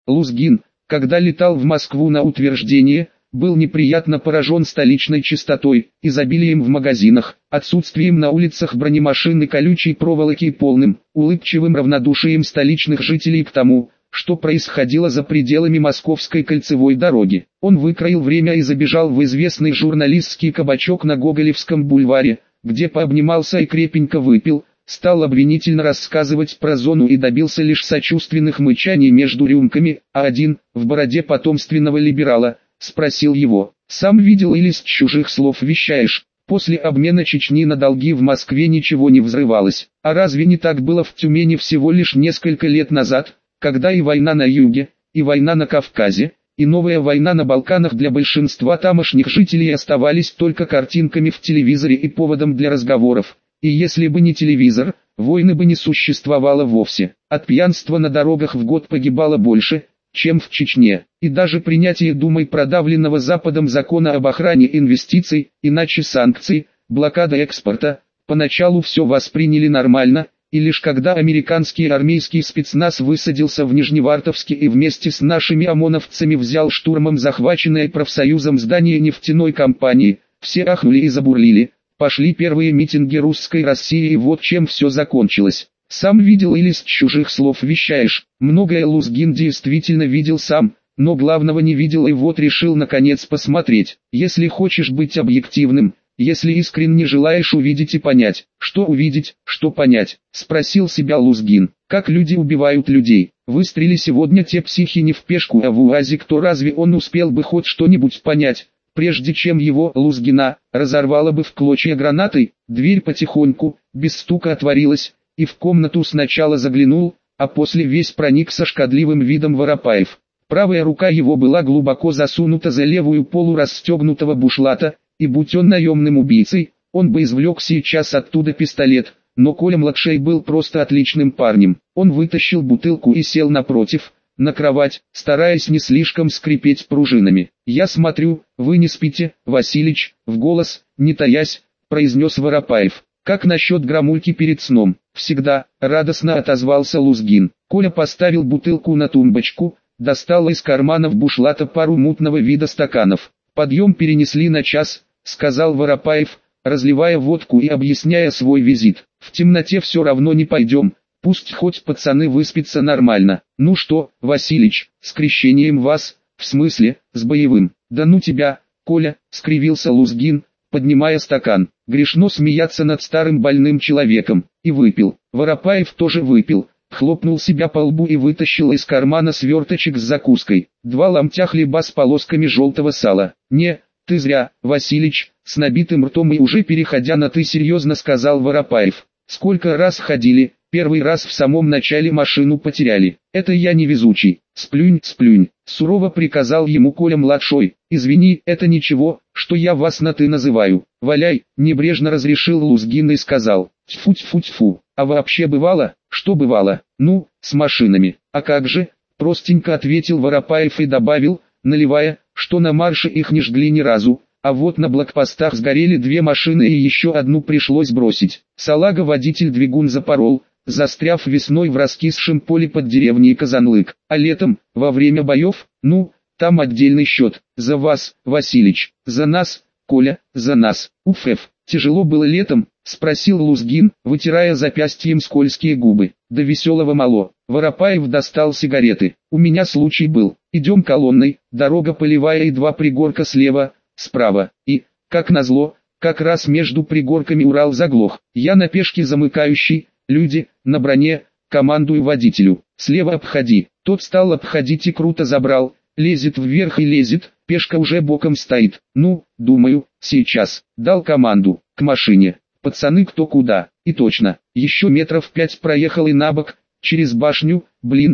Лузгин, когда летал в Москву на утверждение, был неприятно поражен столичной чистотой, изобилием в магазинах, отсутствием на улицах бронемашин и колючей проволоки и полным, улыбчивым равнодушием столичных жителей к тому, что происходило за пределами Московской кольцевой дороги. Он выкроил время и забежал в известный журналистский кабачок на Гоголевском бульваре, где пообнимался и крепенько выпил, стал обвинительно рассказывать про зону и добился лишь сочувственных мычаний между рюмками, а один, в бороде потомственного либерала, спросил его: «Сам видел или с чужих слов вещаешь? После обмена Чечни на долги в Москве ничего не взрывалось. А разве не так было в Тюмени всего лишь несколько лет назад, когда и война на юге, и война на Кавказе, и новая война на Балканах для большинства тамошних жителей оставались только картинками в телевизоре и поводом для разговоров? И если бы не телевизор, войны бы не существовало вовсе. От пьянства на дорогах в год погибало больше, чем в Чечне, и даже принятие Думой продавленного Западом закона об охране инвестиций, иначе санкций, блокада экспорта, поначалу все восприняли нормально, и лишь когда американский армейский спецназ высадился в Нижневартовске и вместе с нашими ОМОНовцами взял штурмом захваченное профсоюзом здание нефтяной компании, все ахнули и забурлили, пошли первые митинги русской России, и вот чем все закончилось. Сам видел или с чужих слов вещаешь? Многое Лузгин действительно видел сам, но главного не видел, и вот решил наконец посмотреть. Если хочешь быть объективным, если искренне желаешь увидеть и понять, что увидеть, что понять, спросил себя Лузгин. Как люди убивают людей? Выстрели сегодня те психи не в пешку, а в УАЗик, то разве он успел бы хоть что-нибудь понять, прежде чем его, Лузгина, разорвало бы в клочья гранатой? Дверь потихоньку, без стука отворилась, и в комнату сначала заглянул, а после весь проник со шкодливым видом Воропаев. Правая рука его была глубоко засунута за левую полу расстегнутого бушлата, и будь он наемным убийцей, он бы извлек сейчас оттуда пистолет, но Коля-младший был просто отличным парнем. Он вытащил бутылку и сел напротив, на кровать, стараясь не слишком скрипеть пружинами. «Я смотрю, вы не спите, Василич», — в голос, не таясь, произнес Воропаев. «Как насчет грамульки перед сном?» «Всегда», — радостно отозвался Лузгин. Коля поставил бутылку на тумбочку, достал из карманов бушлата пару мутного вида стаканов. «Подъем перенесли на час», — сказал Воропаев, разливая водку и объясняя свой визит. «В темноте все равно не пойдем, пусть хоть пацаны выспятся нормально». «Ну что, Василич, с крещением вас, в смысле, с боевым?» «Да ну тебя, Коля», — скривился Лузгин, поднимая стакан. Грешно смеяться над старым больным человеком. И выпил. Воропаев тоже выпил, хлопнул себя по лбу и вытащил из кармана сверточек с закуской. 2 ломтя хлеба с полосками желтого сала. «Не, ты зря, Василич», с набитым ртом и уже переходя на «ты» серьезно сказал Воропаев. «Сколько раз ходили, первый раз в самом начале машину потеряли. Это я невезучий. Сплюнь, сплюнь», сурово приказал ему Коля-младший. «Извини, это ничего, что я вас на «ты» называю. Валяй», небрежно разрешил Лузгин и сказал. «Тьфу-тьфу-тьфу, а вообще бывало?» «Что бывало?» «Ну, с машинами». «А как же?» Простенько ответил Воропаев и добавил, наливая, что на марше их не жгли ни разу, а вот на блокпостах сгорели 2 машины и еще одну пришлось бросить. Салага водитель двигун запорол, застряв весной в раскисшем поле под деревней Казанлык. А летом, во время боев, ну, там отдельный счет. За вас, Василич, за нас, Коля, за нас. Уф, тяжело было летом, спросил Лузгин, вытирая запястьем скользкие губы. Да веселого мало. Воропаев достал сигареты. У меня случай был. Идем колонной, дорога полевая и 2 пригорка слева, справа. И, как назло, как раз между пригорками Урал заглох. Я на пешке замыкающий, люди, на броне, командую водителю. Слева обходи. Тот стал обходить и круто забрал. Лезет вверх и лезет, пешка уже боком стоит. Ну, думаю, сейчас. Дал команду, к машине. Пацаны кто куда. И точно, еще метров 5 проехал и набок, через башню,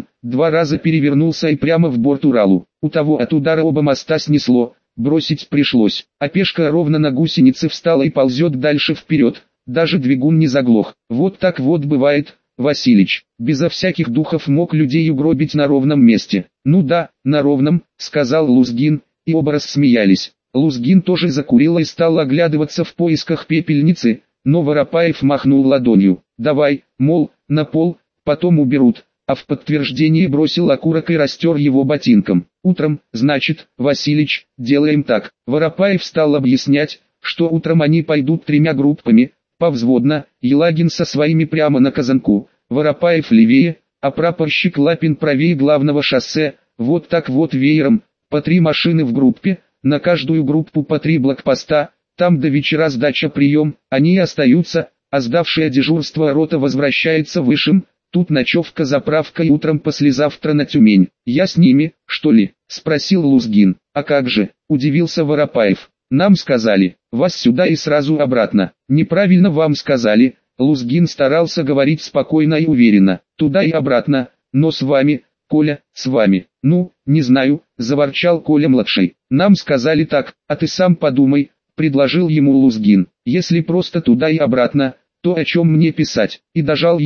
2 раза перевернулся и прямо в борт Уралу. У того от удара оба моста снесло, бросить пришлось. А пешка ровно на гусенице встала и ползет дальше вперед, даже двигун не заглох. Вот так вот бывает, Василич. Безо всяких духов мог людей угробить на ровном месте. Ну да, на ровном, сказал Лузгин, и оба рассмеялись. Лузгин тоже закурил и стал оглядываться в поисках пепельницы, но Воропаев махнул ладонью. Давай, мол, на пол, потом уберут. а в подтверждение бросил окурок и растер его ботинком. Утром, значит, Василич, делаем так. Воропаев стал объяснять, что утром они пойдут 3 группами, повзводно, Елагин со своими прямо на Казанку, Воропаев левее, а прапорщик Лапин правее главного шоссе, вот так вот веером, по 3 машины в группе, на каждую группу по 3 блокпоста, там до вечера сдача прием, они и остаются, а сдавшее дежурство рота возвращается высшим, тут ночевка заправка и утром послезавтра на Тюмень. Я с ними, что ли? Спросил Лузгин. А как же, удивился Воропаев. Нам сказали, вас сюда и сразу обратно. Неправильно вам сказали. Лузгин старался говорить спокойно и уверенно. Туда и обратно, но с вами, Коля, с вами. Ну, не знаю, заворчал Коля-младший. Нам сказали так, а ты сам подумай, предложил ему Лузгин. Если просто туда и обратно, то о чем мне писать? И дожал,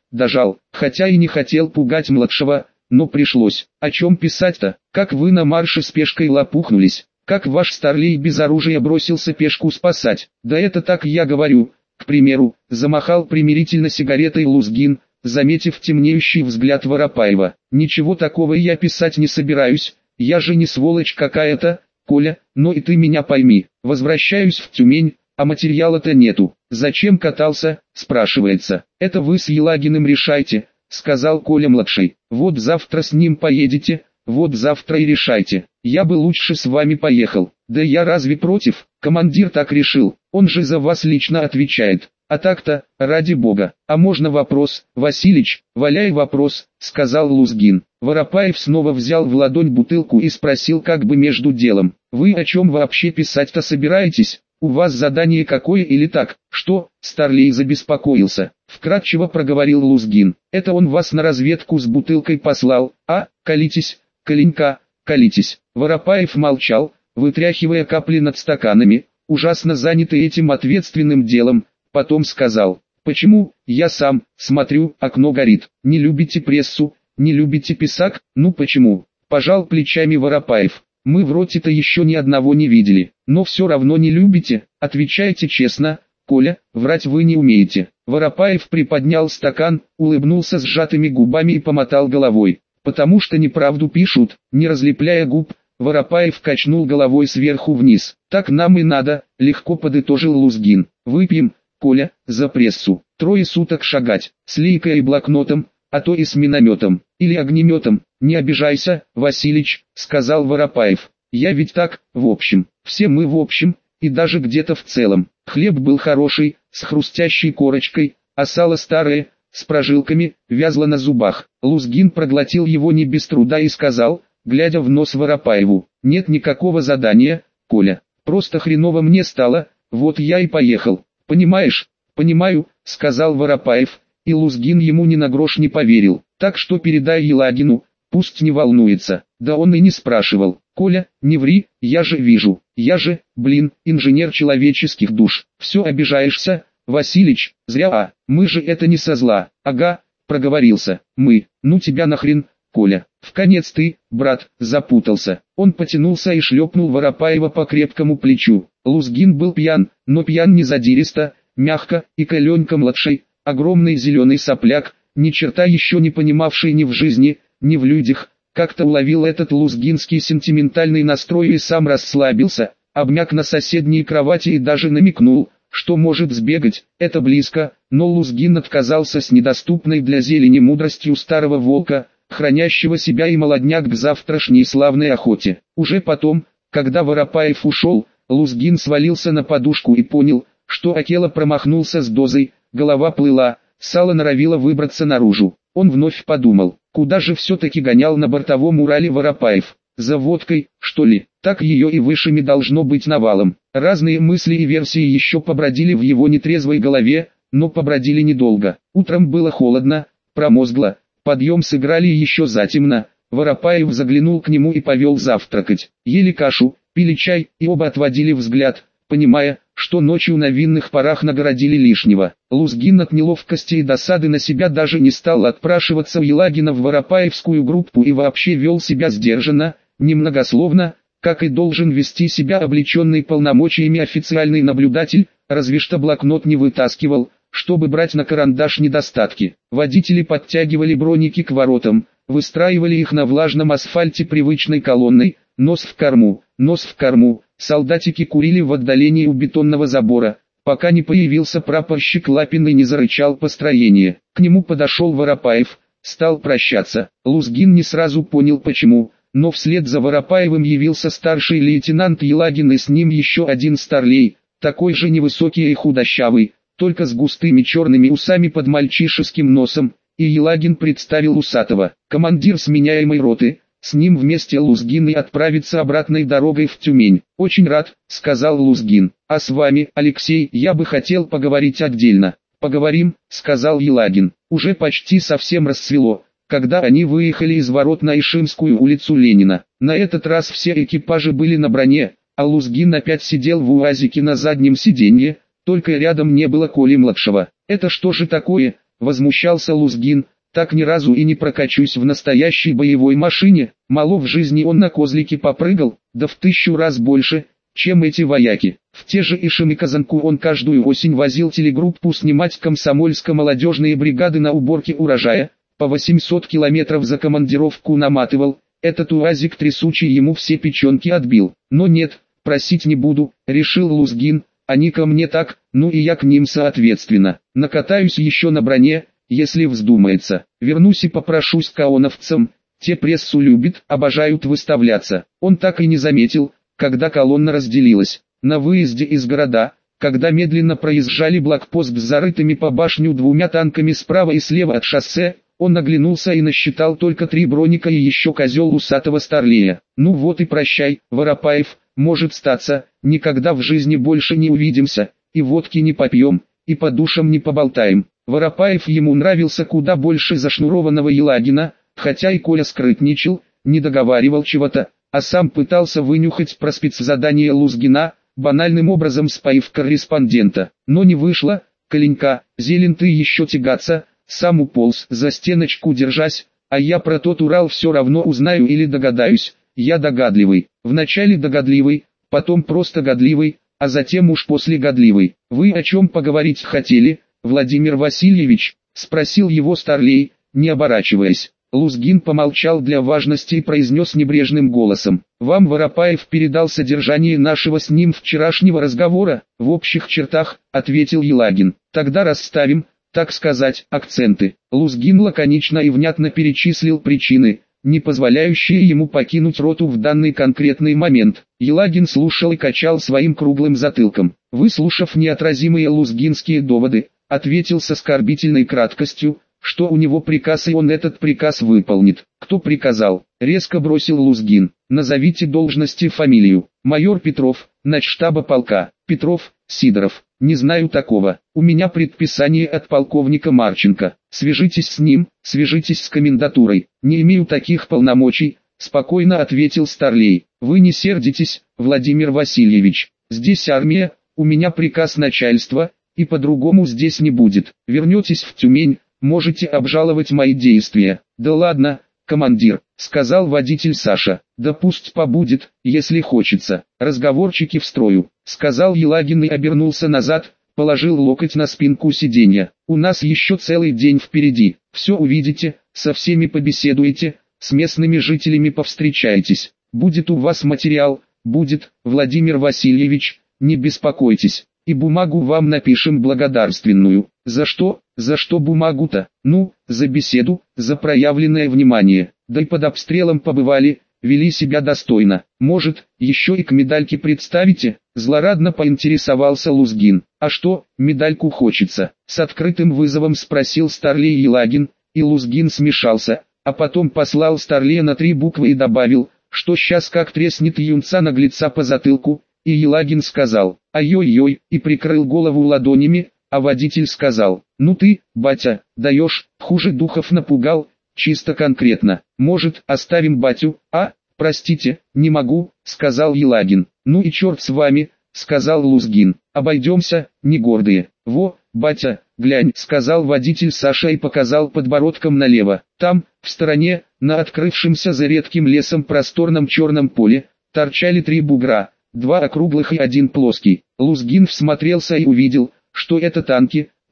хотя и не хотел пугать младшего, но пришлось. О чем писать-то? Как вы на марше с пешкой лопухнулись? Как ваш старлей без оружия бросился пешку спасать? Да это так я говорю. К примеру, замахал примирительно сигаретой Лузгин, заметив темнеющий взгляд Воропаева. Ничего такого я писать не собираюсь, я же не сволочь какая-то, Коля, но и ты меня пойми. Возвращаюсь в Тюмень, а материала-то нету. Зачем катался, спрашивается. Это вы с Елагиным решайте, сказал Коля-младший. Вот завтра с ним поедете, вот завтра и решайте. Я бы лучше с вами поехал. Да я разве против? Командир так решил, он же за вас лично отвечает. А так-то, ради бога. А можно вопрос, Василич? Валяй вопрос, сказал Лузгин. Воропаев снова взял в ладонь бутылку и спросил как бы между делом. Вы о чем вообще писать-то собираетесь? У вас задание какое или так? Что? Старлей забеспокоился. Вкратчиво проговорил Лузгин. Это он вас на разведку с бутылкой послал, а? Колитесь, Коленька, колитесь. Воропаев молчал, вытряхивая капли над стаканами, ужасно занятый этим ответственным делом. Потом сказал: почему? Я сам, смотрю, окно горит. Не любите прессу, не любите писак? Ну почему? Пожал плечами Воропаев. Мы в роте-то еще ни одного не видели, но все равно не любите, отвечайте честно, Коля, врать вы не умеете. Воропаев приподнял стакан, улыбнулся сжатыми губами и помотал головой. Потому что неправду пишут, не разлепляя губ, Воропаев качнул головой сверху вниз. Так нам и надо, легко подытожил Лузгин. Выпьем, Коля, за прессу. 3 суток шагать, с лейкой и блокнотом, а то и с минометом, или огнеметом. Не обижайся, Василич, сказал Воропаев. Я ведь так, в общем, все мы в общем, и даже где-то в целом. Хлеб был хороший, с хрустящей корочкой, а сало старое, с прожилками, вязло на зубах. Лузгин проглотил его не без труда и сказал, глядя в нос Воропаеву: нет никакого задания, Коля, просто хреново мне стало, вот я и поехал. Понимаешь? Понимаю, сказал Воропаев, и Лузгин ему ни на грош не поверил. Так что передай Елагину, пусть не волнуется. Да он и не спрашивал. Коля, не ври, я же вижу. Я же, инженер человеческих душ. Все обижаешься, Василич, зря. Мы же это не со зла. Ага, проговорился. Мы, ну тебя нахрен, Коля. Вконец ты, брат, запутался. Он потянулся и шлепнул Воропаева по крепкому плечу. Лузгин был пьян, но пьян не задиристо, мягко, и Коленька-младший, огромный зеленый сопляк, ни черта еще не понимавший ни в жизни, ни в людях, как-то уловил этот лузгинский сентиментальный настрой и сам расслабился, обмяк на соседней кровати и даже намекнул, что может сбегать, это близко, но Лузгин отказался с недоступной для зелени мудростью старого волка, хранящего себя и молодняк к завтрашней славной охоте. Уже потом, когда Воропаев ушел, Лузгин свалился на подушку и понял, что Акела промахнулся с дозой, голова плыла, сало норовило выбраться наружу. Он вновь подумал, куда же все-таки гонял на бортовом Урале Воропаев? За водкой, что ли? Так ее и высшими должно быть навалом. Разные мысли и версии еще побродили в его нетрезвой голове, но побродили недолго. Утром было холодно, промозгло, подъем сыграли еще затемно. Воропаев заглянул к нему и повел завтракать. Ели кашу, пили чай и оба отводили взгляд, понимая, что ночью на винных парах нагородили лишнего. Лузгин от неловкости и досады на себя даже не стал отпрашиваться у Елагина в Воропаевскую группу и вообще вел себя сдержанно, немногословно, как и должен вести себя облеченный полномочиями официальный наблюдатель, разве что блокнот не вытаскивал, чтобы брать на карандаш недостатки. Водители подтягивали броники к воротам, выстраивали их на влажном асфальте привычной колонной, нос в корму, нос в корму. Солдатики курили в отдалении у бетонного забора, пока не появился прапорщик Лапин и не зарычал построение. К нему подошел Воропаев, стал прощаться. Лузгин не сразу понял почему, но вслед за Воропаевым явился старший лейтенант Елагин и с ним еще один старлей, такой же невысокий и худощавый, только с густыми черными усами под мальчишеским носом, и Елагин представил усатого, командир сменяемой роты. С ним вместе Лузгин и отправится обратной дорогой в Тюмень. «Очень рад», — сказал Лузгин. «А с вами, Алексей, я бы хотел поговорить отдельно». «Поговорим», — сказал Елагин. Уже почти совсем рассвело, когда они выехали из ворот на Ишимскую улицу Ленина. На этот раз все экипажи были на броне, а Лузгин опять сидел в УАЗике на заднем сиденье, только рядом не было Коли-младшего. «Это что же такое?» — возмущался Лузгин. «Так ни разу и не прокачусь в настоящей боевой машине, мало в жизни он на козлике попрыгал, да в 1000 раз больше, чем эти вояки». В те же Ишим и Казанку он каждую осень возил телегруппу снимать комсомольско-молодежные бригады на уборке урожая, по 800 километров за командировку наматывал, этот УАЗик трясучий ему все печенки отбил. «Но нет, просить не буду», — решил Лузгин, «они ко мне так, ну и я к ним соответственно, накатаюсь еще на броне, если вздумается, вернусь и попрошусь к ООНовцам, те прессу любят, обожают выставляться». Он так и не заметил, когда колонна разделилась. На выезде из города, когда медленно проезжали блокпост с зарытыми по башню 2 танками справа и слева от шоссе, он оглянулся и насчитал только 3 броника и еще козел усатого старлея. «Ну вот и прощай, Воропаев, может статься, никогда в жизни больше не увидимся, и водки не попьем, и по душам не поболтаем». Воропаев ему нравился куда больше зашнурованного Елагина, хотя и Коля скрытничал, не договаривал чего-то, а сам пытался вынюхать про спецзадание Лузгина, банальным образом споив корреспондента. Но не вышло. «Коленька, зелен ты еще тягаться», сам уполз за стеночку держась, «а я про тот Урал все равно узнаю или догадаюсь, я догадливый, вначале догадливый, потом просто годливый, а затем уж после годливый». «Вы о чем поговорить хотели, Владимир Васильевич?» — спросил его старлей, не оборачиваясь. Лузгин помолчал для важности и произнес небрежным голосом: «Вам Воропаев передал содержание нашего с ним вчерашнего разговора?» «В общих чертах», — ответил Елагин. «Тогда расставим, так сказать, акценты». Лузгин лаконично и внятно перечислил причины, не позволяющие ему покинуть роту в данный конкретный момент. Елагин слушал и качал своим круглым затылком. Выслушав неотразимые лузгинские доводы, ответил с оскорбительной краткостью, что у него приказ и он этот приказ выполнит. «Кто приказал?» — резко бросил Лузгин. «Назовите должность и фамилию». «Майор Петров, начштаба полка». «Петров, Сидоров». «Не знаю такого. У меня предписание от полковника Марченко». «Свяжитесь с ним, свяжитесь с комендатурой». «Не имею таких полномочий», — спокойно ответил старлей. «Вы не сердитесь, Владимир Васильевич. Здесь армия, у меня приказ начальства, и по-другому здесь не будет. Вернетесь в Тюмень, можете обжаловать мои действия». «Да ладно, командир», — сказал водитель Саша. «Да пусть побудет, если хочется. Разговорчики в строю», — сказал Елагин и обернулся назад, положил локоть на спинку сиденья. «У нас еще целый день впереди. Все увидите, со всеми побеседуете, с местными жителями повстречаетесь. Будет у вас материал, будет, Владимир Васильевич, не беспокойтесь. И бумагу вам напишем благодарственную». «За что? За что бумагу-то?» «Ну, за беседу, за проявленное внимание. Да и под обстрелом побывали, вели себя достойно. Может, еще и к медальке представите?» Злорадно поинтересовался Лузгин. «А что, медальку хочется?» С открытым вызовом спросил старлей Елагин, и Лузгин смешался, а потом послал старлея на 3 буквы и добавил, что сейчас как треснет юнца наглеца по затылку, и Елагин сказал: «Ай-ой-ой», и прикрыл голову ладонями, а водитель сказал: «Ну ты, батя, даешь, хуже духов напугал, чисто конкретно. Может, оставим батю, а?» «Простите, не могу», — сказал Елагин. «Ну и черт с вами», — сказал Лузгин. «Обойдемся, не гордые». «Во, батя, глянь», — сказал водитель Саша и показал подбородком налево. Там, в стороне, на открывшемся за редким лесом просторном черном поле, торчали 3 бугра, 2 округлых и 1 плоский. Лузгин всмотрелся и увидел, что это танки,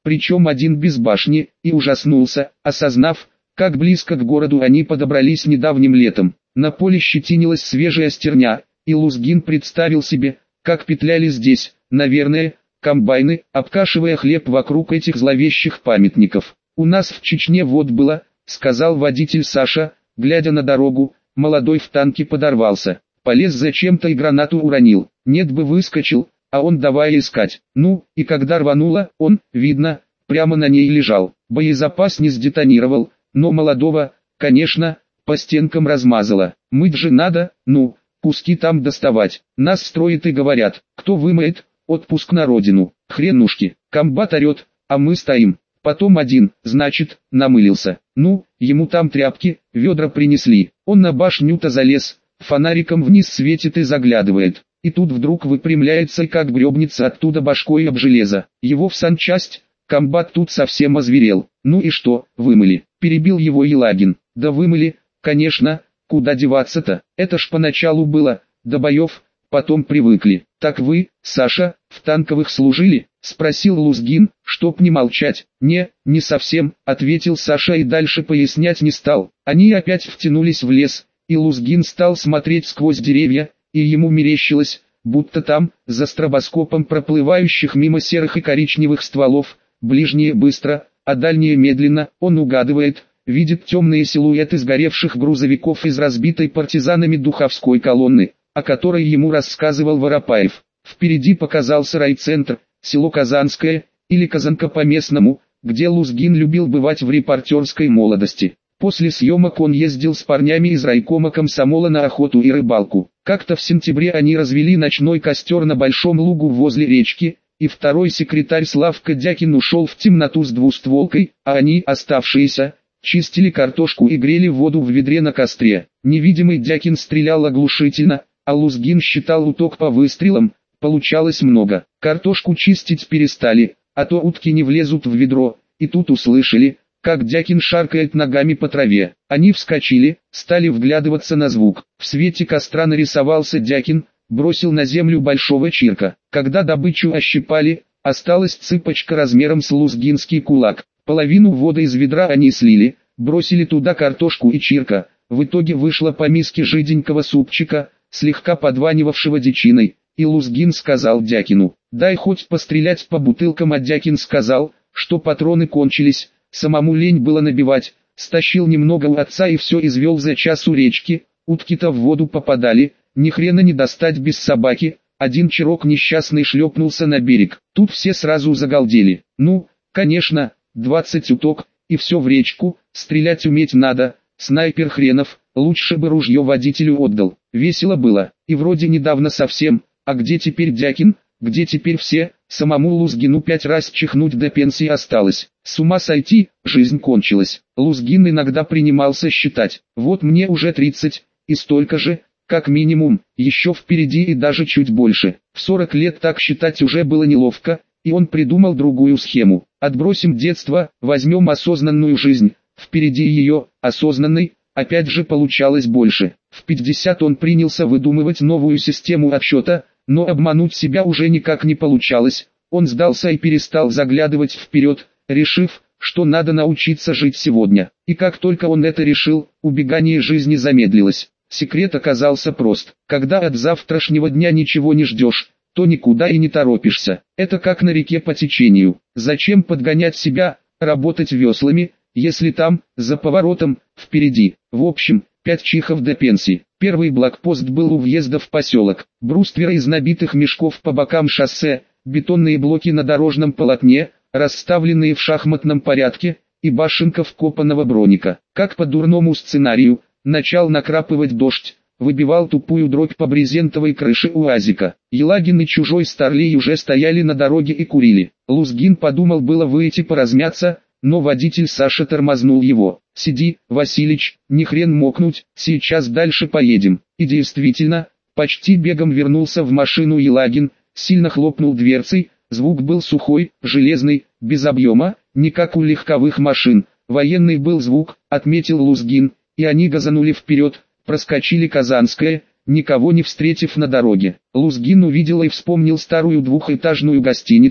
причем один без башни, и ужаснулся, осознав, как близко к городу они подобрались недавним летом. На поле щетинилась свежая стерня, и Лузгин представил себе, как петляли здесь, наверное, комбайны, обкашивая хлеб вокруг этих зловещих памятников. «У нас в Чечне вот было», — сказал водитель Саша, глядя на дорогу, молодой в танке подорвался. Полез зачем-то и гранату уронил. Нет бы выскочил, а он давай искать. Ну, и когда рвануло, он, видно, прямо на ней лежал. Боезапас не сдетонировал, но молодого, конечно, по стенкам размазало. Мыть же надо, ну, куски там доставать. Нас строят и говорят, кто вымоет, отпуск на родину. Хренушки, комбат орет, а мы стоим. Потом один, значит, намылился. Ну, ему там тряпки, ведра принесли. Он на башню-то залез, фонариком вниз светит и заглядывает. И тут вдруг выпрямляется и как гребнется оттуда башкой об железо. Его в санчасть, комбат тут совсем озверел. Ну и что, вымыли? Перебил его Елагин. Да вымыли, конечно, куда деваться-то? Это ж поначалу было, до боев, потом привыкли. Так вы, Саша, в танковых служили? Спросил Лузгин, чтоб не молчать. Не совсем, ответил Саша и дальше пояснять не стал. Они опять втянулись в лес, и Лузгин стал смотреть сквозь деревья, и ему мерещилось, будто там, за стробоскопом проплывающих мимо серых и коричневых стволов, ближние быстро, а дальние медленно, он угадывает, видит темные силуэты сгоревших грузовиков из разбитой партизанами Духовской колонны, о которой ему рассказывал Воропаев. Впереди показался райцентр, село Казанское, или Казанка по-местному, где Лузгин любил бывать в репортерской молодости. После съемок он ездил с парнями из райкома комсомола на охоту и рыбалку. Как-то в сентябре они развели ночной костер на большом лугу возле речки, и второй секретарь Славка Дякин ушел в темноту с двустволкой, а они, оставшиеся, чистили картошку и грели воду в ведре на костре. Невидимый Дякин стрелял оглушительно, а Лузгин считал уток по выстрелам, получалось много. Картошку чистить перестали, а то утки не влезут в ведро, и тут услышали, как Дякин шаркает ногами по траве. Они вскочили, стали вглядываться на звук. В свете костра нарисовался Дякин, бросил на землю большого чирка. Когда добычу ощипали, осталась цыпочка размером с лузгинский кулак. Половину воды из ведра они слили, бросили туда картошку и чирка. В итоге вышло по миске жиденького супчика, слегка подванивавшего дичиной. И Лузгин сказал Дякину: «Дай хоть пострелять по бутылкам», а Дякин сказал, что патроны кончились. Самому лень было набивать, стащил немного у отца и все извел за час у речки. Утки-то в воду попадали, ни хрена не достать без собаки. Один чирок несчастный шлепнулся на берег. Тут все сразу загалдели. Ну, конечно, 20 уток, и все в речку, стрелять уметь надо, снайпер хренов, лучше бы ружье водителю отдал. Весело было, и вроде недавно совсем, а где теперь Дякин, где теперь все? Самому Лузгину 5 раз чихнуть до пенсии осталось. С ума сойти, жизнь кончилась. Лузгин иногда принимался считать: вот мне уже 30, и столько же, как минимум, еще впереди и даже чуть больше. В 40 лет так считать уже было неловко, и он придумал другую схему. Отбросим детство, возьмем осознанную жизнь, впереди ее, осознанной, опять же получалось больше. В 50 он принялся выдумывать новую систему отсчета, но обмануть себя уже никак не получалось. Он сдался и перестал заглядывать вперед, решив, что надо научиться жить сегодня. И как только он это решил, убегание жизни замедлилось. Секрет оказался прост: когда от завтрашнего дня ничего не ждешь, то никуда и не торопишься. Это как на реке по течению. Зачем подгонять себя, работать веслами, если там, за поворотом, впереди? В общем, 5 чихов до пенсии. Первый блокпост был у въезда в поселок. Брустверы из набитых мешков по бокам шоссе, бетонные блоки на дорожном полотне, расставленные в шахматном порядке, и башенка вкопанного броника. Как по дурному сценарию, начал накрапывать дождь, выбивал тупую дробь по брезентовой крыше УАЗика. Елагин и чужой старлей уже стояли на дороге и курили. Лузгин подумал было выйти поразмяться, но водитель Саша тормознул его. «Сиди, Василич, ни хрен мокнуть, сейчас дальше поедем». И действительно, почти бегом вернулся в машину Елагин, сильно хлопнул дверцей, звук был сухой, железный, без объема, не как у легковых машин. Военный был звук, отметил Лузгин, и они газанули вперед, проскочили Казанское, никого не встретив на дороге. Лузгин увидел и вспомнил старую двухэтажную гостиницу,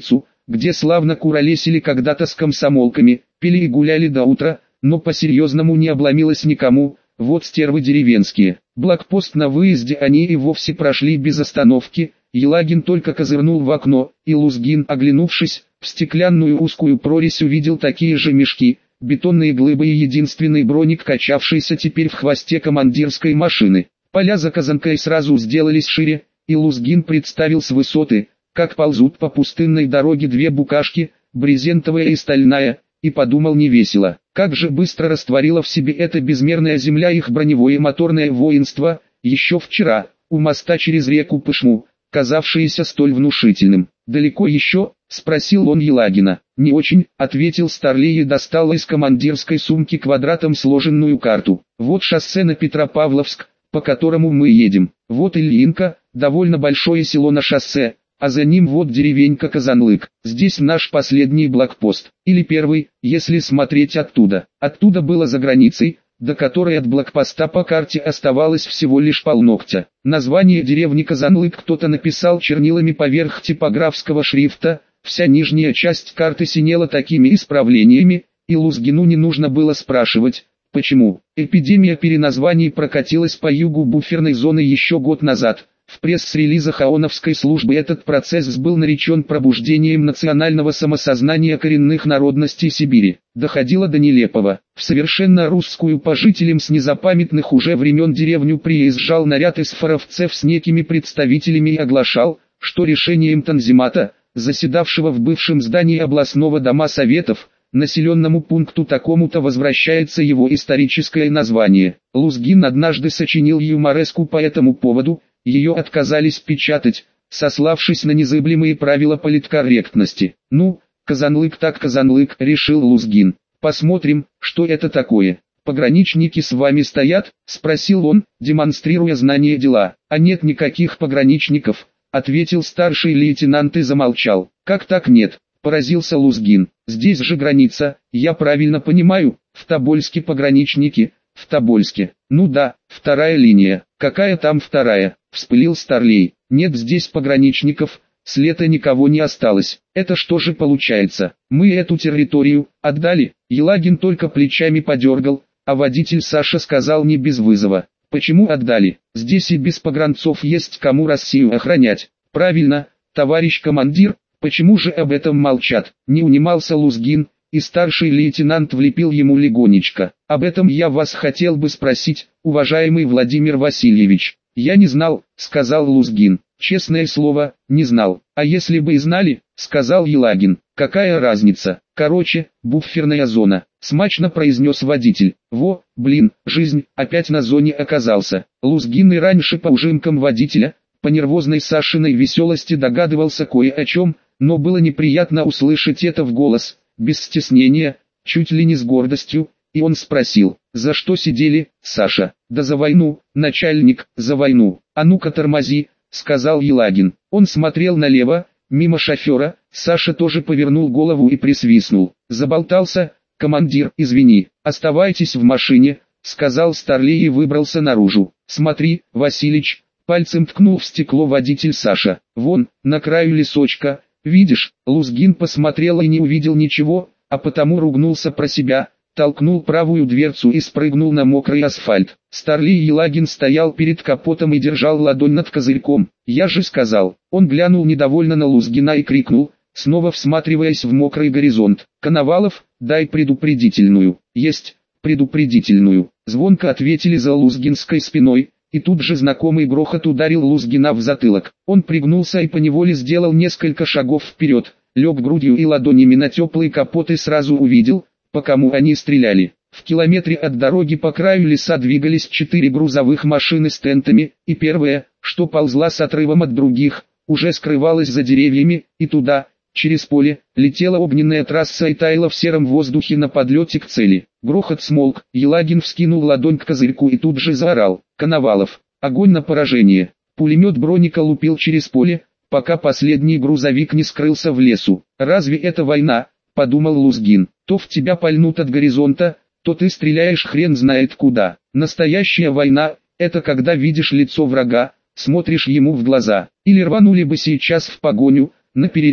где славно куролесили когда-то с комсомолками, пили и гуляли до утра, но по-серьезному не обломилось никому. Вот стервы деревенские. Блокпост на выезде они и вовсе прошли без остановки. Елагин только козырнул в окно, и Лузгин, оглянувшись, в стеклянную узкую прорезь увидел такие же мешки, бетонные глыбы и единственный броник, качавшийся теперь в хвосте командирской машины. Поля за Казанкой сразу сделались шире, и Лузгин представил с высоты, как ползут по пустынной дороге две букашки, брезентовая и стальная, и подумал невесело, как же быстро растворила в себе эта безмерная земля их броневое моторное воинство, еще вчера, у моста через реку Пышму, казавшееся столь внушительным. «Далеко еще?» — спросил он Елагина. «Не очень», — ответил Старлей и достал из командирской сумки квадратом сложенную карту. «Вот шоссе на Петропавловск, по которому мы едем. Вот Ильинка, довольно большое село на шоссе, а за ним вот деревенька Казанлык. Здесь наш последний блокпост, или первый, если смотреть оттуда. Оттуда было за границей, до которой от блокпоста по карте оставалось всего лишь полногтя. Название деревни Казанлык кто-то написал чернилами поверх типографского шрифта, вся нижняя часть карты синела такими исправлениями, и Лузгину не нужно было спрашивать, почему. Эпидемия переназваний прокатилась по югу буферной зоны еще год назад. В пресс-релизах ООНовской службы этот процесс был наречен пробуждением национального самосознания коренных народностей Сибири. Доходило до нелепого. В совершенно русскую по жителям с незапамятных уже времен деревню приезжал наряд из фаровцев с некими представителями и оглашал, что решением Танзимата, заседавшего в бывшем здании областного дома советов, населенному пункту такому-то возвращается его историческое название. Лузгин однажды сочинил юмореску по этому поводу. Ее отказались печатать, сославшись на незыблемые правила политкорректности. «Ну, Казанлык так Казанлык», — решил Лузгин. «Посмотрим, что это такое». «Пограничники с вами стоят?» — спросил он, демонстрируя знание дела. «А нет никаких пограничников», — ответил старший лейтенант и замолчал. «Как так нет?» — поразился Лузгин. «Здесь же граница, я правильно понимаю, в Тобольске пограничники». «В Тобольске. Ну да, вторая линия». «Какая там вторая?» — вспылил Старлей. «Нет здесь пограничников, с лета никого не осталось. Это что же получается? Мы эту территорию отдали?» Елагин только плечами подергал, а водитель Саша сказал не без вызова. «Почему отдали? Здесь и без погранцов есть кому Россию охранять». «Правильно, товарищ командир, почему же об этом молчат?» Не унимался Лузгин, и старший лейтенант влепил ему легонечко. «Об этом я вас хотел бы спросить, уважаемый Владимир Васильевич». «Я не знал», — сказал Лузгин. «Честное слово, не знал. А если бы и знали», — сказал Елагин. «Какая разница? Короче, буферная зона», — смачно произнес водитель. «Во, блин, жизнь, опять на зоне оказался». Лузгин и раньше по ужимкам водителя, по нервозной Сашиной веселости догадывался кое о чем, но было неприятно услышать это в голос, без стеснения, чуть ли не с гордостью, и он спросил: «За что сидели, Саша?» «Да за войну, начальник, за войну». «А ну-ка тормози», — сказал Елагин. Он смотрел налево, мимо шофера, Саша тоже повернул голову и присвистнул. «Заболтался, командир, извини, оставайтесь в машине», — сказал Старлей и выбрался наружу. «Смотри, Василич», — пальцем ткнул в стекло водитель Саша. «Вон, на краю лесочка, видишь?» Лузгин посмотрел и не увидел ничего, а потому ругнулся про себя, толкнул правую дверцу и спрыгнул на мокрый асфальт. Старлей Елагин стоял перед капотом и держал ладонь над козырьком. «Я же сказал». Он глянул недовольно на Лузгина и крикнул, снова всматриваясь в мокрый горизонт: «Коновалов, дай предупредительную». «Есть, предупредительную», — звонко ответили за лузгинской спиной, и тут же знакомый грохот ударил Лузгина в затылок. Он пригнулся и поневоле сделал несколько шагов вперед, лег грудью и ладонями на теплый капот и сразу увидел, по кому они стреляли. В километре от дороги по краю леса двигались 4 грузовых машины с тентами, и первая, что ползла с отрывом от других, уже скрывалась за деревьями, и туда, через поле, летела огненная трасса и таяла в сером воздухе на подлете к цели. Грохот смолк, Елагин вскинул ладонь к козырьку и тут же заорал: «Коновалов, огонь на поражение!» Пулемет броника лупил через поле, пока последний грузовик не скрылся в лесу. «Разве это война?» — подумал Лузгин. «То в тебя пальнут от горизонта, то ты стреляешь хрен знает куда. Настоящая война — это когда видишь лицо врага, смотришь ему в глаза. Или рванули бы сейчас в погоню, наперерез,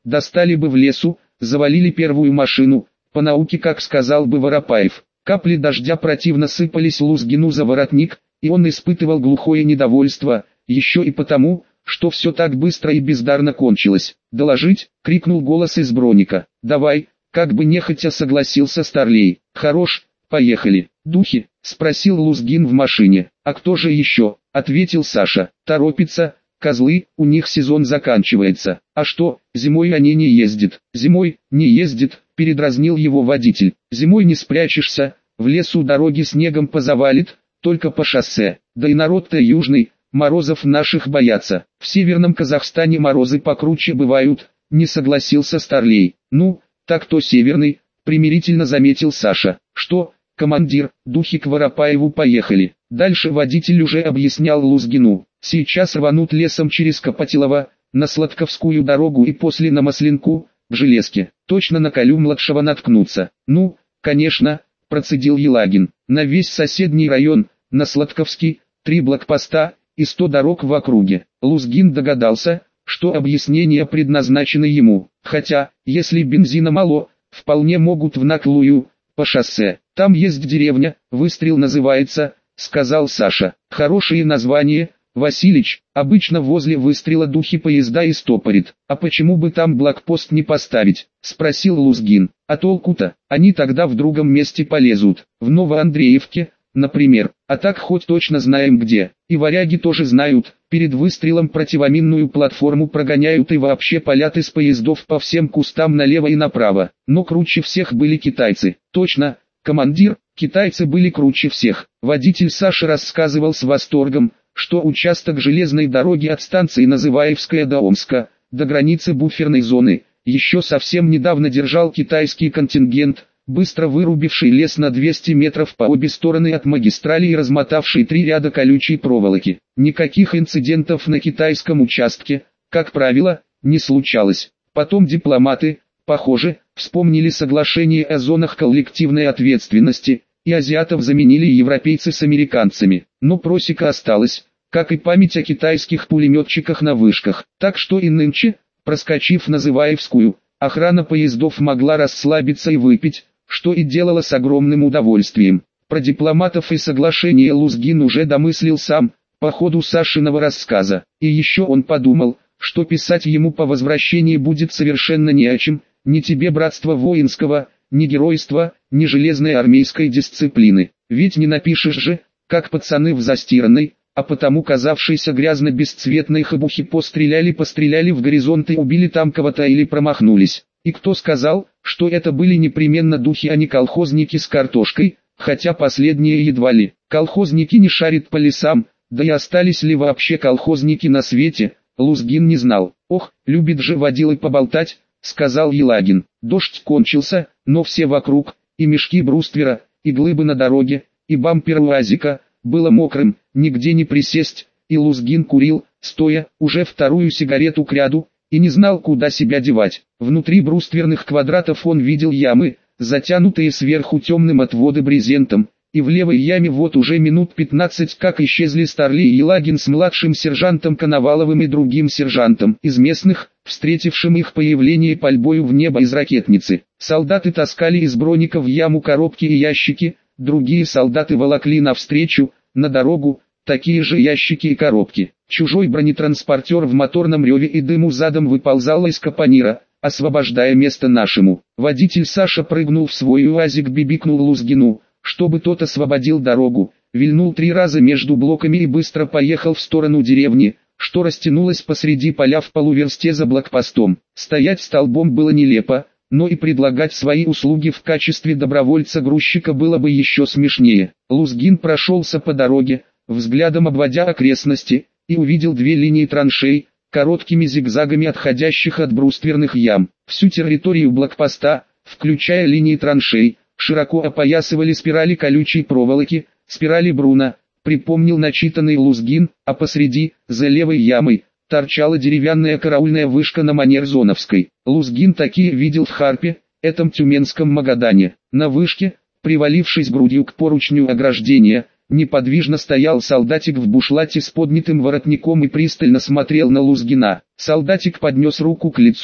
достали бы в лесу, завалили первую машину, по науке, как сказал бы Воропаев. Капли дождя противно сыпались Лузгину за воротник, и он испытывал глухое недовольство, еще и потому, что все так быстро и бездарно кончилось. «Доложить!» — крикнул голос из броника. «Давай!» — как бы нехотя согласился Старлей. «Хорош, поехали!» «Духи?» — спросил Лузгин в машине. «А кто же еще?» — ответил Саша. «Торопится, козлы, у них сезон заканчивается. А что, зимой они не ездят?» «Зимой не ездит», — передразнил его водитель. «Зимой не спрячешься, в лесу дороги снегом позавалит, только по шоссе. Да и народ-то южный, морозов наших боятся. В северном Казахстане морозы покруче бывают», — не согласился Старлей. «Ну, так то северный», — примирительно заметил Саша. «Что, командир, духи к Воропаеву поехали?» Дальше водитель уже объяснял Лузгину. «Сейчас рванут лесом через Копотелово, на Сладковскую дорогу и после на Маслинку, к Железке. Точно на Колю-младшего наткнутся». «Ну, конечно», — процедил Елагин. «На весь соседний район, на Сладковский, 3 блокпоста и 100 дорог в округе». Лузгин догадался, что объяснения предназначены ему. Хотя, если бензина мало, вполне могут в Наклую, по шоссе. «Там есть деревня, Выстрел называется», — сказал Саша. «Хорошее название, Василич. Обычно возле Выстрела духи поезда и стопорит. А почему бы там блокпост не поставить?» — спросил Лузгин. «А толку-то? Они тогда в другом месте полезут. В Новоандреевке, например. А так хоть точно знаем где. И варяги тоже знают. Перед Выстрелом противоминную платформу прогоняют и вообще палят из поездов по всем кустам налево и направо. Но круче всех были китайцы». «Точно, командир, китайцы были круче всех». Водитель Саши рассказывал с восторгом, что участок железной дороги от станции Называевская до Омска, до границы буферной зоны, еще совсем недавно держал китайский контингент, быстро вырубивший лес на 200 метров по обе стороны от магистрали и размотавший 3 ряда колючей проволоки. Никаких инцидентов на китайском участке, как правило, не случалось. Потом дипломаты, похоже, вспомнили соглашение о зонах коллективной ответственности, и азиатов заменили европейцы с американцами. Но просека осталась, как и память о китайских пулеметчиках на вышках. Так что и нынче, проскочив Называевскую, охрана поездов могла расслабиться и выпить, что и делала с огромным удовольствием. Про дипломатов и соглашение Лузгин уже домыслил сам, по ходу Сашиного рассказа. И еще он подумал, что писать ему по возвращении будет совершенно не о чем, ни тебе братства воинского, ни геройства, ни железной армейской дисциплины. Ведь не напишешь же, как пацаны в застиранной, а потому казавшейся грязно-бесцветной хабухи постреляли в горизонт и убили там кого-то или промахнулись. И кто сказал, что это были непременно духи, а не колхозники с картошкой, хотя последние едва ли. Колхозники не шарят по лесам, да и остались ли вообще колхозники на свете, Лузгин не знал. «Ох, любит же водилы поболтать», — сказал Елагин. Дождь кончился, но все вокруг, и мешки бруствера, и глыбы на дороге, и бампер УАЗика, было мокрым, нигде не присесть, и Лузгин курил, стоя, уже вторую сигарету к ряду, и не знал, куда себя девать. Внутри брустверных квадратов он видел ямы, затянутые сверху темным от воды брезентом, и в левой яме вот уже минут 15 как исчезли Старлей и Елагин с младшим сержантом Коноваловым и другим сержантом из местных, встретившим их появление пальбою в небо из ракетницы. Солдаты таскали из броника в яму коробки и ящики, другие солдаты волокли навстречу, на дорогу, такие же ящики и коробки. Чужой бронетранспортер в моторном реве и дыму задом выползал из капонира, освобождая место нашему. Водитель Саша прыгнул в свой УАЗик, бибикнул Лузгину, чтобы тот освободил дорогу, вильнул 3 раза между блоками и быстро поехал в сторону деревни, что растянулась посреди поля в полуверсте за блокпостом. Стоять столбом было нелепо, но и предлагать свои услуги в качестве добровольца-грузчика было бы еще смешнее. Лузгин прошелся по дороге, взглядом обводя окрестности, и увидел 2 линии траншей, короткими зигзагами отходящих от брустверных ям. Всю территорию блокпоста, включая линии траншей, широко опоясывали спирали колючей проволоки, спирали Бруна, припомнил начитанный Лузгин, а посреди, за левой ямой, торчала деревянная караульная вышка на манер зоновской. Лузгин такие видел в Харпе, этом тюменском Магадане. На вышке, привалившись грудью к поручню ограждения, неподвижно стоял солдатик в бушлате с поднятым воротником и пристально смотрел на Лузгина. Солдатик поднес руку к лицу,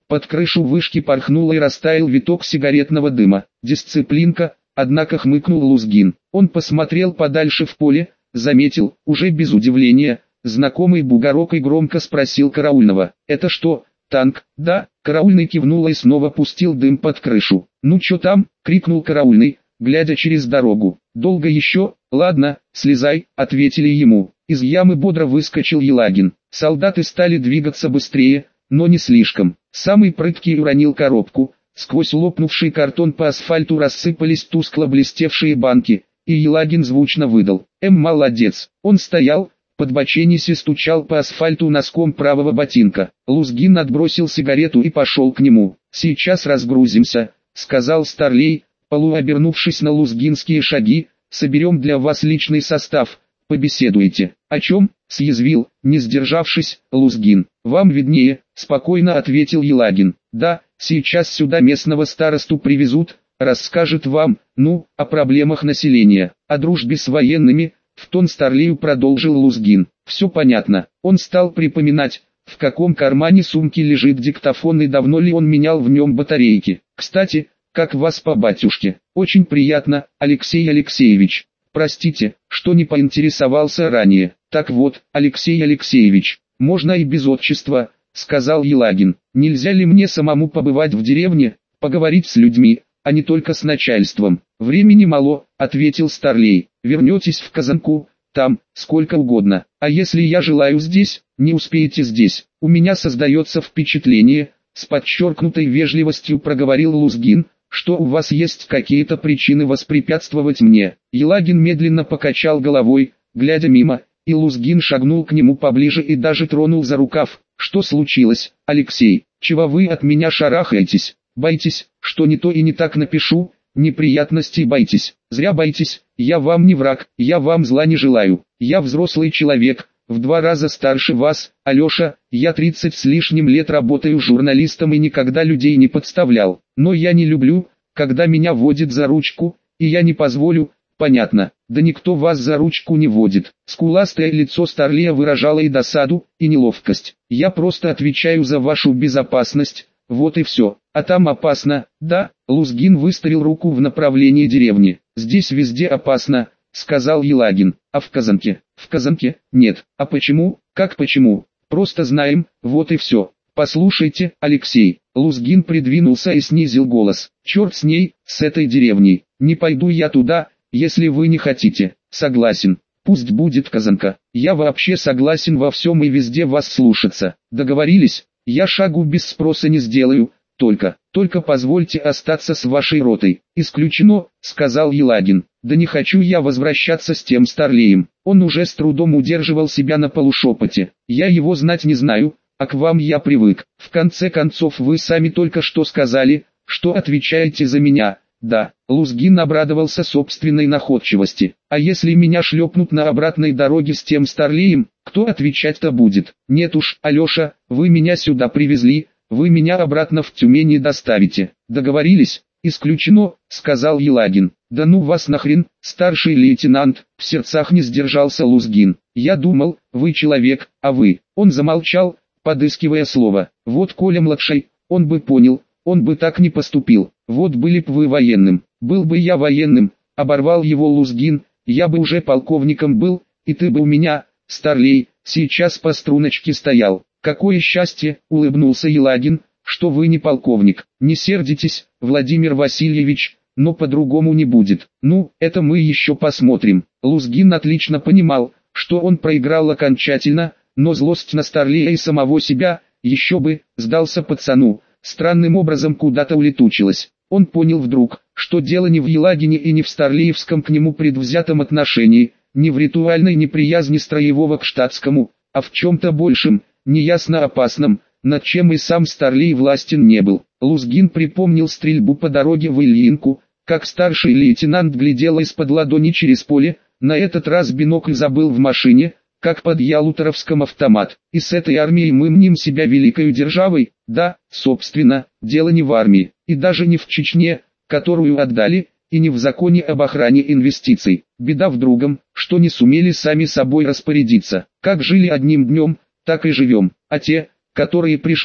Под крышу вышки порхнул и растаял виток сигаретного дыма. Дисциплинка, однако хмыкнул Лузгин. Он посмотрел подальше в поле, заметил, уже без удивления, знакомый бугорок и громко спросил караульного: «Это что, танк?» «Да», караульный кивнул и снова пустил дым под крышу. «Ну чё там?» — крикнул караульный, глядя через дорогу. «Долго еще?» «Ладно, слезай», — ответили ему. Из ямы бодро выскочил Елагин. Солдаты стали двигаться быстрее, но не слишком. Самый прыткий уронил коробку. Сквозь лопнувший картон по асфальту рассыпались тускло блестевшие банки, и Елагин звучно выдал: молодец». Он стоял, подбоченясь и стучал по асфальту носком правого ботинка. Лузгин отбросил сигарету и пошел к нему. «Сейчас разгрузимся», — сказал Старлей, полуобернувшись на лузгинские шаги. «Соберем для вас личный состав, побеседуйте». «О чем?» — съязвил, не сдержавшись, Лузгин. «Вам виднее», — спокойно ответил Елагин. «Да, сейчас сюда местного старосту привезут, расскажет вам, о проблемах населения, о дружбе с военными», — в тон Старлею продолжил Лузгин. «Все понятно». Он стал припоминать, в каком кармане сумки лежит диктофон и давно ли он менял в нем батарейки. «Кстати, как вас по батюшке?» «Очень приятно, Алексей Алексеевич. Простите, что не поинтересовался ранее». «Так вот, Алексей Алексеевич, можно и без отчества», — сказал Елагин. «Нельзя ли мне самому побывать в деревне, поговорить с людьми, а не только с начальством?» «Времени мало», — ответил Старлей. «Вернетесь в Казанку, там, сколько угодно. А если я желаю здесь, не успеете здесь. У меня создается впечатление», — с подчеркнутой вежливостью проговорил Лузгин, «что у вас есть какие-то причины воспрепятствовать мне». Елагин медленно покачал головой, глядя мимо, и Лузгин шагнул к нему поближе и даже тронул за рукав. «Что случилось, Алексей? Чего вы от меня шарахаетесь? Боитесь, что не то и не так напишу? Неприятностей боитесь? Зря боитесь, я вам не враг, я вам зла не желаю. Я взрослый человек, в 2 раза старше вас, Алеша, я 30 с лишним лет работаю журналистом и никогда людей не подставлял. Но я не люблю, когда меня водят за ручку, и я не позволю». «Понятно, да никто вас за ручку не водит». Скуластое лицо Старлея выражало и досаду, и неловкость. «Я просто отвечаю за вашу безопасность, вот и все. А там опасно, да?» Лузгин выставил руку в направлении деревни. «Здесь везде опасно», — сказал Елагин. «А в Казанке?» «В Казанке? Нет. А почему?» «Как почему? Просто знаем, вот и все». «Послушайте, Алексей». Лузгин придвинулся и снизил голос. «Черт с ней, с этой деревней. Не пойду я туда, если вы не хотите». «Согласен. Пусть будет Казанка. Я вообще согласен во всем и везде вас слушаться. Договорились? Я шагу без спроса не сделаю, только позвольте остаться с вашей ротой». «Исключено», — сказал Елагин. «Да не хочу я возвращаться с тем Старлеем». Он уже с трудом удерживал себя на полушепоте. «Я его знать не знаю, а к вам я привык. В конце концов вы сами только что сказали, что отвечаете за меня». «Да». Лузгин обрадовался собственной находчивости. «А если меня шлепнут на обратной дороге с тем Старлеем, кто отвечать-то будет?» «Нет уж, Алеша, вы меня сюда привезли, вы меня обратно в Тюмень не доставите». «Договорились?» «Исключено», — сказал Елагин. «Да ну вас нахрен, старший лейтенант», — в сердцах не сдержался Лузгин. «Я думал, вы человек, а вы...» Он замолчал, подыскивая слово. «Вот Коля-младший, он бы понял, он бы так не поступил. Вот были б вы военным». «Был бы я военным», — оборвал его Лузгин, «я бы уже полковником был, и ты бы у меня, Старлей, сейчас по струночке стоял». «Какое счастье», — улыбнулся Елагин, «что вы не полковник. Не сердитесь, Владимир Васильевич, но по-другому не будет». «Ну, это мы еще посмотрим». Лузгин отлично понимал, что он проиграл окончательно, но злость на Старлея и самого себя, еще бы, сдался пацану, странным образом куда-то улетучилась. Он понял вдруг, что дело не в Елагине и не в старлеевском к нему предвзятом отношении, не в ритуальной неприязни строевого к штатскому, а в чем-то большем, неясно опасном, над чем и сам Старлей властен не был. Лузгин припомнил стрельбу по дороге в Ильинку, как старший лейтенант глядел из-под ладони через поле, на этот раз бинокль забыл в машине, как под Ялуторовском автомат. И с этой армией мы мним себя великою державой. Да, собственно, дело не в армии, и даже не в Чечне, которую отдали, и не в законе об охране инвестиций. Беда в другом, что не сумели сами собой распорядиться. Как жили одним днем, так и живем. А те, которые пришли,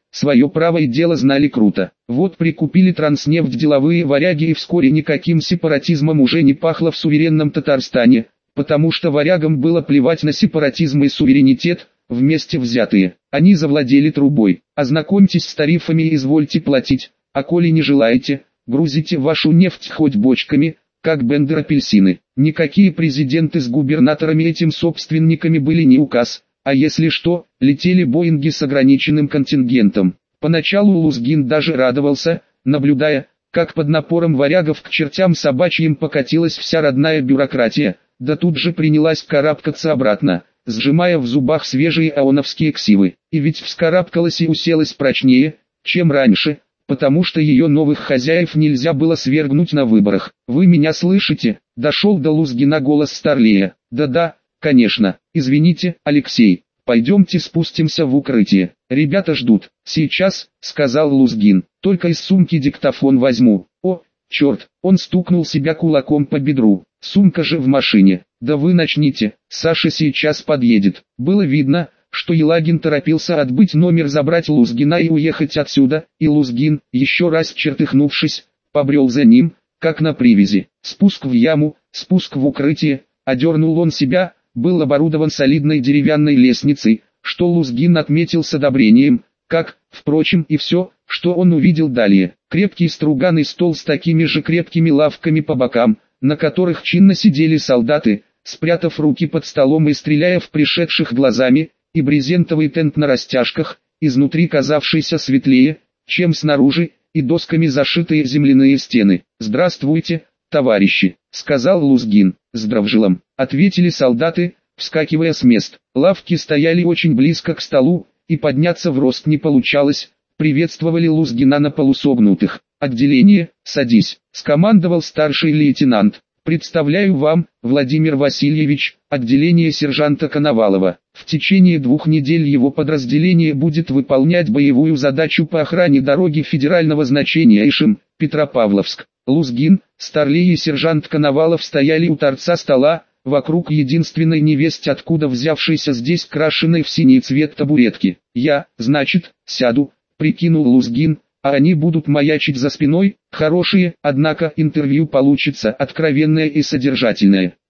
свое право и дело знали круто. Вот прикупили Транснефть деловые варяги, и вскоре никаким сепаратизмом уже не пахло в суверенном Татарстане, потому что варягам было плевать на сепаратизм и суверенитет, вместе взятые. Они завладели трубой. Ознакомьтесь с тарифами и извольте платить, а коли не желаете, грузите вашу нефть хоть бочками, как Бендер апельсины. Никакие президенты с губернаторами этим собственниками были не указ, а если что, летели Боинги с ограниченным контингентом. Поначалу Лузгин даже радовался, наблюдая, как под напором варягов к чертям собачьим покатилась вся родная бюрократия, да тут же принялась карабкаться обратно, сжимая в зубах свежие аоновские ксивы. И ведь вскарабкалась и уселась прочнее, чем раньше, потому что ее новых хозяев нельзя было свергнуть на выборах. «Вы меня слышите?» – дошел до Лузгина голос Старлея. «Да-да, конечно. Извините, Алексей. Пойдемте спустимся в укрытие. Ребята ждут». «Сейчас», — сказал Лузгин, — «только из сумки диктофон возьму». «О, черт!» — он стукнул себя кулаком по бедру. «Сумка же в машине». «Да вы начните, Саша сейчас подъедет». Было видно, что Елагин торопился отбыть номер, забрать Лузгина и уехать отсюда, и Лузгин, еще раз чертыхнувшись, побрел за ним, как на привязи. Спуск в яму, спуск в укрытие, одернул он себя, был оборудован солидной деревянной лестницей, что Лузгин отметил с одобрением, как, впрочем, и все, что он увидел далее. Крепкий струганный стол с такими же крепкими лавками по бокам, на которых чинно сидели солдаты, спрятав руки под столом и стреляя в пришедших глазами, и брезентовый тент на растяжках, изнутри казавшийся светлее, чем снаружи, и досками зашитые земляные стены. «Здравствуйте, товарищи», — сказал Лузгин. «Здравжилом», — ответили солдаты, вскакивая с мест. Лавки стояли очень близко к столу, и подняться в рост не получалось. Приветствовали Лузгина на полусогнутых. «Отделение, садись», — скомандовал старший лейтенант. «Представляю вам, Владимир Васильевич, отделение сержанта Коновалова. В течение 2 недель его подразделение будет выполнять боевую задачу по охране дороги федерального значения Ишим, Петропавловск». Лузгин, Старлей и сержант Коновалов стояли у торца стола, вокруг единственной невесть откуда взявшейся здесь крашеной в синий цвет табуретки. «Я, значит, сяду», — прикинул Лузгин, — «а они будут маячить за спиной». Хорошие, однако, интервью получится откровенное и содержательное.